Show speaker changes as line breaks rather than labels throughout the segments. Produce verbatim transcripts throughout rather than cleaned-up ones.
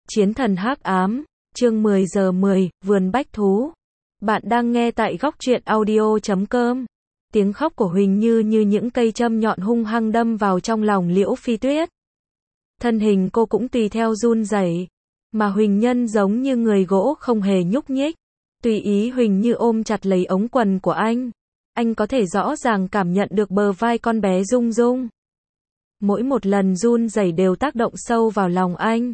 Chiến thần hắc ám, chương mười giờ mười, vườn bách thú. Bạn đang nghe tại góc truyện audio chấm com. Tiếng khóc của Huỳnh Như như những cây châm nhọn hung hăng đâm vào trong lòng Liễu Phi Tuyết. Thân hình cô cũng tùy theo run rẩy, mà Huỳnh Nhân giống như người gỗ không hề nhúc nhích. Tùy ý Huỳnh Như ôm chặt lấy ống quần của anh. Anh có thể rõ ràng cảm nhận được bờ vai con bé rung rung. Mỗi một lần run rẩy đều tác động sâu vào lòng anh.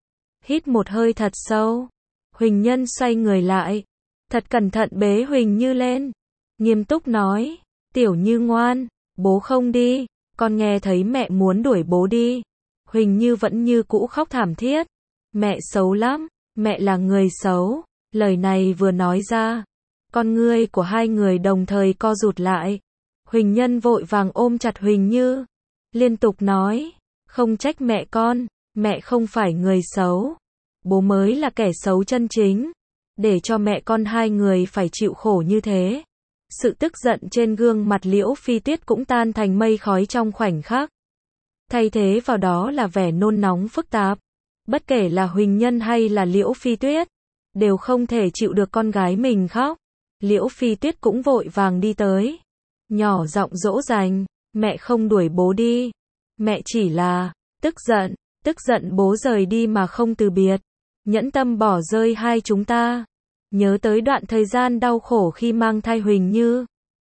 Hít một hơi thật sâu. Huỳnh Nhân xoay người lại. Thật cẩn thận bế Huỳnh Như lên. Nghiêm túc nói. Tiểu Như ngoan. Bố không đi. Con nghe thấy mẹ muốn đuổi bố đi. Huỳnh Như vẫn như cũ khóc thảm thiết. Mẹ xấu lắm. Mẹ là người xấu. Lời này vừa nói ra. Con ngươi của hai người đồng thời co rụt lại. Huỳnh Nhân vội vàng ôm chặt Huỳnh Như. Liên tục nói. Không trách mẹ con. Mẹ không phải người xấu. Bố mới là kẻ xấu chân chính. Để cho mẹ con hai người phải chịu khổ như thế. Sự tức giận trên gương mặt Liễu Phi Tuyết cũng tan thành mây khói trong khoảnh khắc. Thay thế vào đó là vẻ nôn nóng phức tạp. Bất kể là Huỳnh Nhân hay là Liễu Phi Tuyết, đều không thể chịu được con gái mình khóc. Liễu Phi Tuyết cũng vội vàng đi tới. Nhỏ giọng dỗ dành. Mẹ không đuổi bố đi. Mẹ chỉ là tức giận. Tức giận bố rời đi mà không từ biệt. Nhẫn tâm bỏ rơi hai chúng ta. Nhớ tới đoạn thời gian đau khổ khi mang thai Huỳnh Như.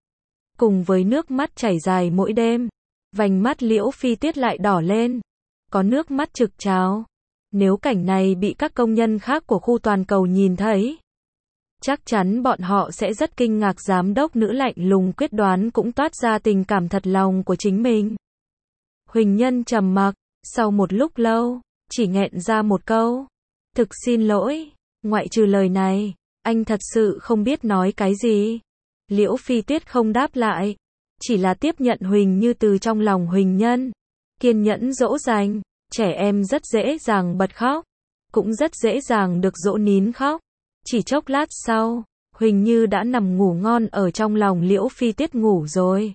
Cùng với nước mắt chảy dài mỗi đêm. Vành mắt Liễu Phi Tuyết lại đỏ lên. Có nước mắt trực trào. Nếu cảnh này bị các công nhân khác của khu toàn cầu nhìn thấy, chắc chắn bọn họ sẽ rất kinh ngạc. Giám đốc nữ lạnh lùng quyết đoán cũng toát ra tình cảm thật lòng của chính mình. Huỳnh Nhân trầm mặc. Sau một lúc lâu, chỉ nghẹn ra một câu. Thực xin lỗi. Ngoại trừ lời này, anh thật sự không biết nói cái gì. Liễu Phi Tuyết không đáp lại. Chỉ là tiếp nhận Huỳnh Như từ trong lòng Huỳnh Nhân. Kiên nhẫn dỗ dành. Trẻ em rất dễ dàng bật khóc. Cũng rất dễ dàng được dỗ nín khóc. Chỉ chốc lát sau, Huỳnh Như đã nằm ngủ ngon ở trong lòng Liễu Phi Tuyết ngủ rồi.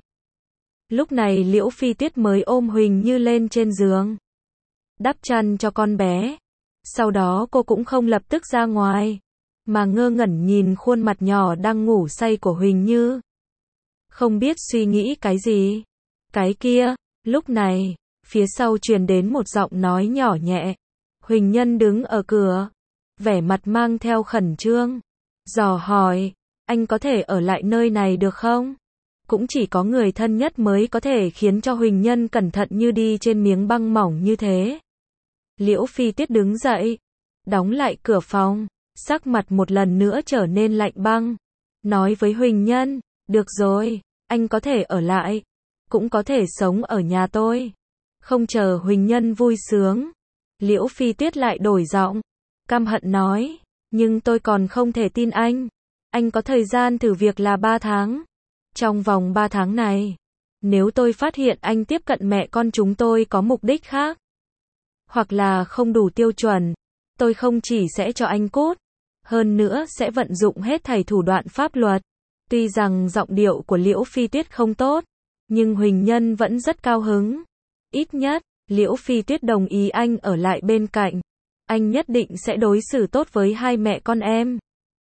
Lúc này Liễu Phi Tuyết mới ôm Huỳnh Như lên trên giường. Đắp chăn cho con bé. Sau đó cô cũng không lập tức ra ngoài. Mà ngơ ngẩn nhìn khuôn mặt nhỏ đang ngủ say của Huỳnh Như. Không biết suy nghĩ cái gì. Cái kia, lúc này, phía sau truyền đến một giọng nói nhỏ nhẹ. Huỳnh Nhân đứng ở cửa. Vẻ mặt mang theo khẩn trương. Dò hỏi, anh có thể ở lại nơi này được không? Cũng chỉ có người thân nhất mới có thể khiến cho Huỳnh Nhân cẩn thận như đi trên miếng băng mỏng như thế. Liễu Phi Tuyết đứng dậy, đóng lại cửa phòng, sắc mặt một lần nữa trở nên lạnh băng. Nói với Huỳnh Nhân, được rồi, anh có thể ở lại, cũng có thể sống ở nhà tôi. Không chờ Huỳnh Nhân vui sướng, Liễu Phi Tuyết lại đổi giọng, căm hận nói, nhưng tôi còn không thể tin anh. Anh có thời gian thử việc là ba tháng. Trong vòng ba tháng này, nếu tôi phát hiện anh tiếp cận mẹ con chúng tôi có mục đích khác, hoặc là không đủ tiêu chuẩn, tôi không chỉ sẽ cho anh cút, hơn nữa sẽ vận dụng hết thảy thủ đoạn pháp luật. Tuy rằng giọng điệu của Liễu Phi Tuyết không tốt, nhưng Huỳnh Nhân vẫn rất cao hứng. Ít nhất, Liễu Phi Tuyết đồng ý anh ở lại bên cạnh. Anh nhất định sẽ đối xử tốt với hai mẹ con em.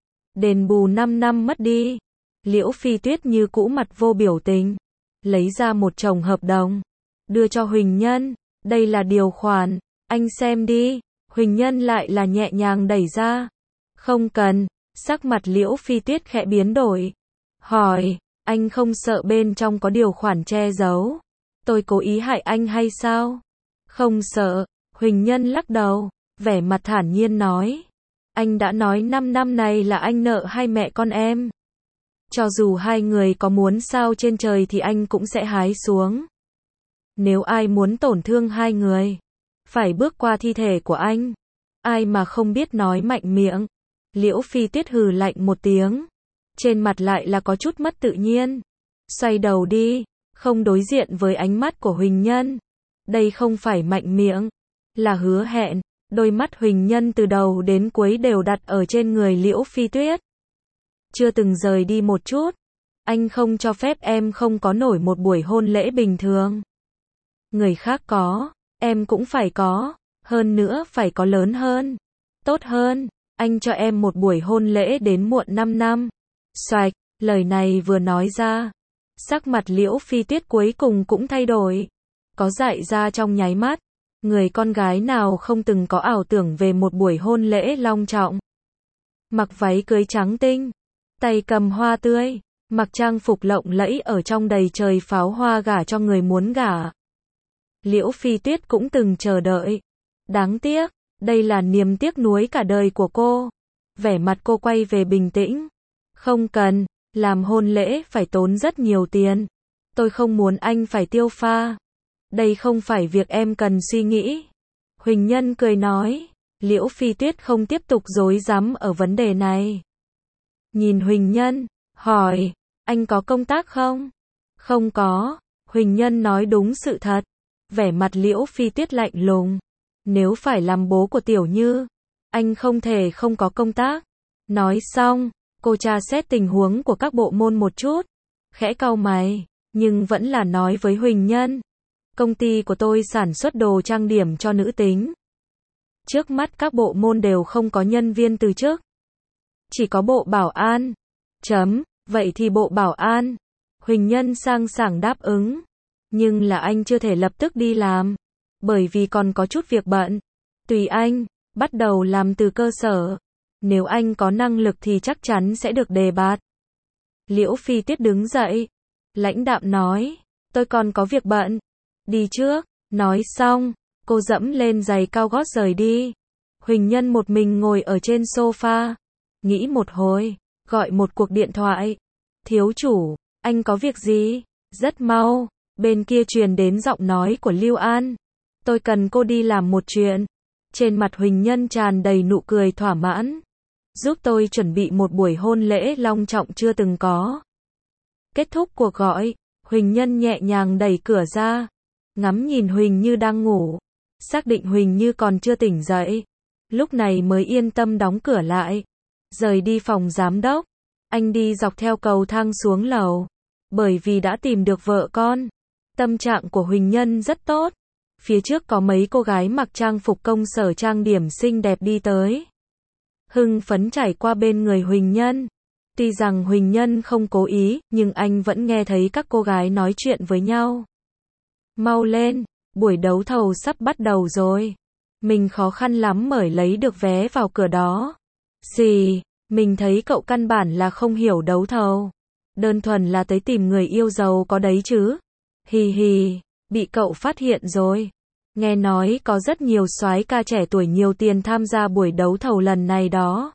Đền bù năm năm mất đi. Liễu Phi Tuyết như cũ mặt vô biểu tình. Lấy ra một chồng hợp đồng. Đưa cho Huỳnh Nhân. Đây là điều khoản. Anh xem đi. Huỳnh Nhân lại là nhẹ nhàng đẩy ra. Không cần. Sắc mặt Liễu Phi Tuyết khẽ biến đổi. Hỏi. Anh không sợ bên trong có điều khoản che giấu? Tôi cố ý hại anh hay sao? Không sợ. Huỳnh Nhân lắc đầu. Vẻ mặt thản nhiên nói. Anh đã nói năm năm này là anh nợ hai mẹ con em. Cho dù hai người có muốn sao trên trời thì anh cũng sẽ hái xuống. Nếu ai muốn tổn thương hai người, phải bước qua thi thể của anh. Ai mà không biết nói mạnh miệng. Liễu Phi Tuyết hừ lạnh một tiếng. Trên mặt lại là có chút mất tự nhiên. Xoay đầu đi, không đối diện với ánh mắt của Huỳnh Nhân. Đây không phải mạnh miệng, là hứa hẹn. Đôi mắt Huỳnh Nhân từ đầu đến cuối đều đặt ở trên người Liễu Phi Tuyết. Chưa từng rời đi một chút. Anh không cho phép em không có nổi một buổi hôn lễ bình thường. Người khác có, em cũng phải có. Hơn nữa phải có lớn hơn. tốt hơn, anh cho em một buổi hôn lễ đến muộn năm năm. Xoạch, lời này vừa nói ra, sắc mặt Liễu Phi Tuyết cuối cùng cũng thay đổi. Có dại ra trong nháy mắt, người con gái nào không từng có ảo tưởng về một buổi hôn lễ long trọng. Mặc váy cưới trắng tinh, tay cầm hoa tươi, mặc trang phục lộng lẫy ở trong đầy trời pháo hoa gả cho người muốn gả. Liễu Phi Tuyết cũng từng chờ đợi. Đáng tiếc, đây là niềm tiếc nuối cả đời của cô. Vẻ mặt cô quay về bình tĩnh. Không cần, làm hôn lễ phải tốn rất nhiều tiền. Tôi không muốn anh phải tiêu pha. Đây không phải việc em cần suy nghĩ. Huỳnh Nhân cười nói. Liễu Phi Tuyết không tiếp tục rối rắm ở vấn đề này. Nhìn Huỳnh Nhân, hỏi, anh có công tác không? Không có. Huỳnh Nhân nói đúng sự thật. Vẻ mặt Liễu Phi Tuyết lạnh lùng. Nếu phải làm bố của Tiểu Như, anh không thể không có công tác. Nói xong, cô tra xét tình huống của các bộ môn một chút. Khẽ cau mày, nhưng vẫn là nói với Huỳnh Nhân. Công ty của tôi sản xuất đồ trang điểm cho nữ tính. Trước mắt các bộ môn đều không có nhân viên từ chức. Chỉ có bộ bảo an. Chấm, vậy thì bộ bảo an. Huỳnh Nhân sang sảng đáp ứng. Nhưng là anh chưa thể lập tức đi làm. Bởi vì còn có chút việc bận. Tùy anh, bắt đầu làm từ cơ sở. Nếu anh có năng lực thì chắc chắn sẽ được đề bạt. Liễu Phi Tuyết đứng dậy. Lãnh đạm nói, tôi còn có việc bận. Đi trước. Nói xong, cô dẫm lên giày cao gót rời đi. Huỳnh Nhân một mình ngồi ở trên sofa. Nghĩ một hồi, gọi một cuộc điện thoại. Thiếu chủ, anh có việc gì? Rất mau, bên kia truyền đến giọng nói của Lưu An. Tôi cần cô đi làm một chuyện. Trên mặt Huỳnh Nhân tràn đầy nụ cười thỏa mãn. Giúp tôi chuẩn bị một buổi hôn lễ long trọng chưa từng có. Kết thúc cuộc gọi, Huỳnh Nhân nhẹ nhàng đẩy cửa ra. Ngắm nhìn Huỳnh Như đang ngủ. Xác định Huỳnh Như còn chưa tỉnh dậy. Lúc này mới yên tâm đóng cửa lại. Rời đi phòng giám đốc. Anh đi dọc theo cầu thang xuống lầu. Bởi vì đã tìm được vợ con. Tâm trạng của Huỳnh Nhân rất tốt. Phía trước có mấy cô gái mặc trang phục công sở trang điểm xinh đẹp đi tới. Hưng phấn trải qua bên người Huỳnh Nhân. Tuy rằng Huỳnh Nhân không cố ý, nhưng anh vẫn nghe thấy các cô gái nói chuyện với nhau. Mau lên, buổi đấu thầu sắp bắt đầu rồi. Mình khó khăn lắm mới lấy được vé vào cửa đó. Xì, mình thấy cậu căn bản là không hiểu đấu thầu. Đơn thuần là tới tìm người yêu giàu có đấy chứ. Hì hì, bị cậu phát hiện rồi. Nghe nói có rất nhiều soái ca trẻ tuổi nhiều tiền tham gia buổi đấu thầu lần này đó.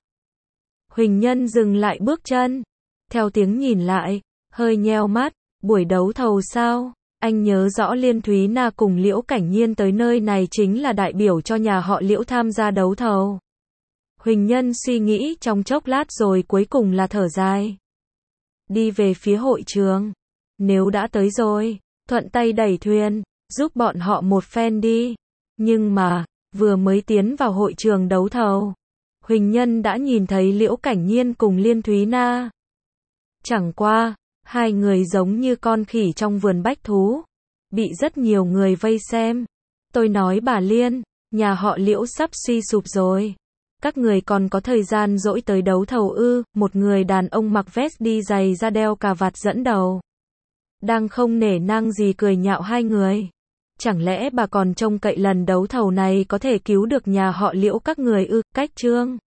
Huỳnh Nhân dừng lại bước chân. Theo tiếng nhìn lại, hơi nheo mắt. Buổi đấu thầu sao? Anh nhớ rõ Liên Thúy Na cùng Liễu Cảnh Nhiên tới nơi này chính là đại biểu cho nhà họ Liễu tham gia đấu thầu. Huỳnh Nhân suy nghĩ trong chốc lát rồi cuối cùng là thở dài. Đi về phía hội trường. Nếu đã tới rồi, thuận tay đẩy thuyền, giúp bọn họ một phen đi. Nhưng mà, vừa mới tiến vào hội trường đấu thầu, Huỳnh Nhân đã nhìn thấy Liễu Cảnh Nhiên cùng Liên Thúy Na. Chẳng qua, hai người giống như con khỉ trong vườn bách thú. Bị rất nhiều người vây xem. Tôi nói bà Liên, nhà họ Liễu sắp suy sụp rồi. Các người còn có thời gian dỗi tới đấu thầu ư? Một người đàn ông mặc vest đi giày da đeo cà vạt dẫn đầu. Đang không nể nang gì cười nhạo hai người. Chẳng lẽ bà còn trông cậy lần đấu thầu này có thể cứu được nhà họ Liễu các người ư? Cách chương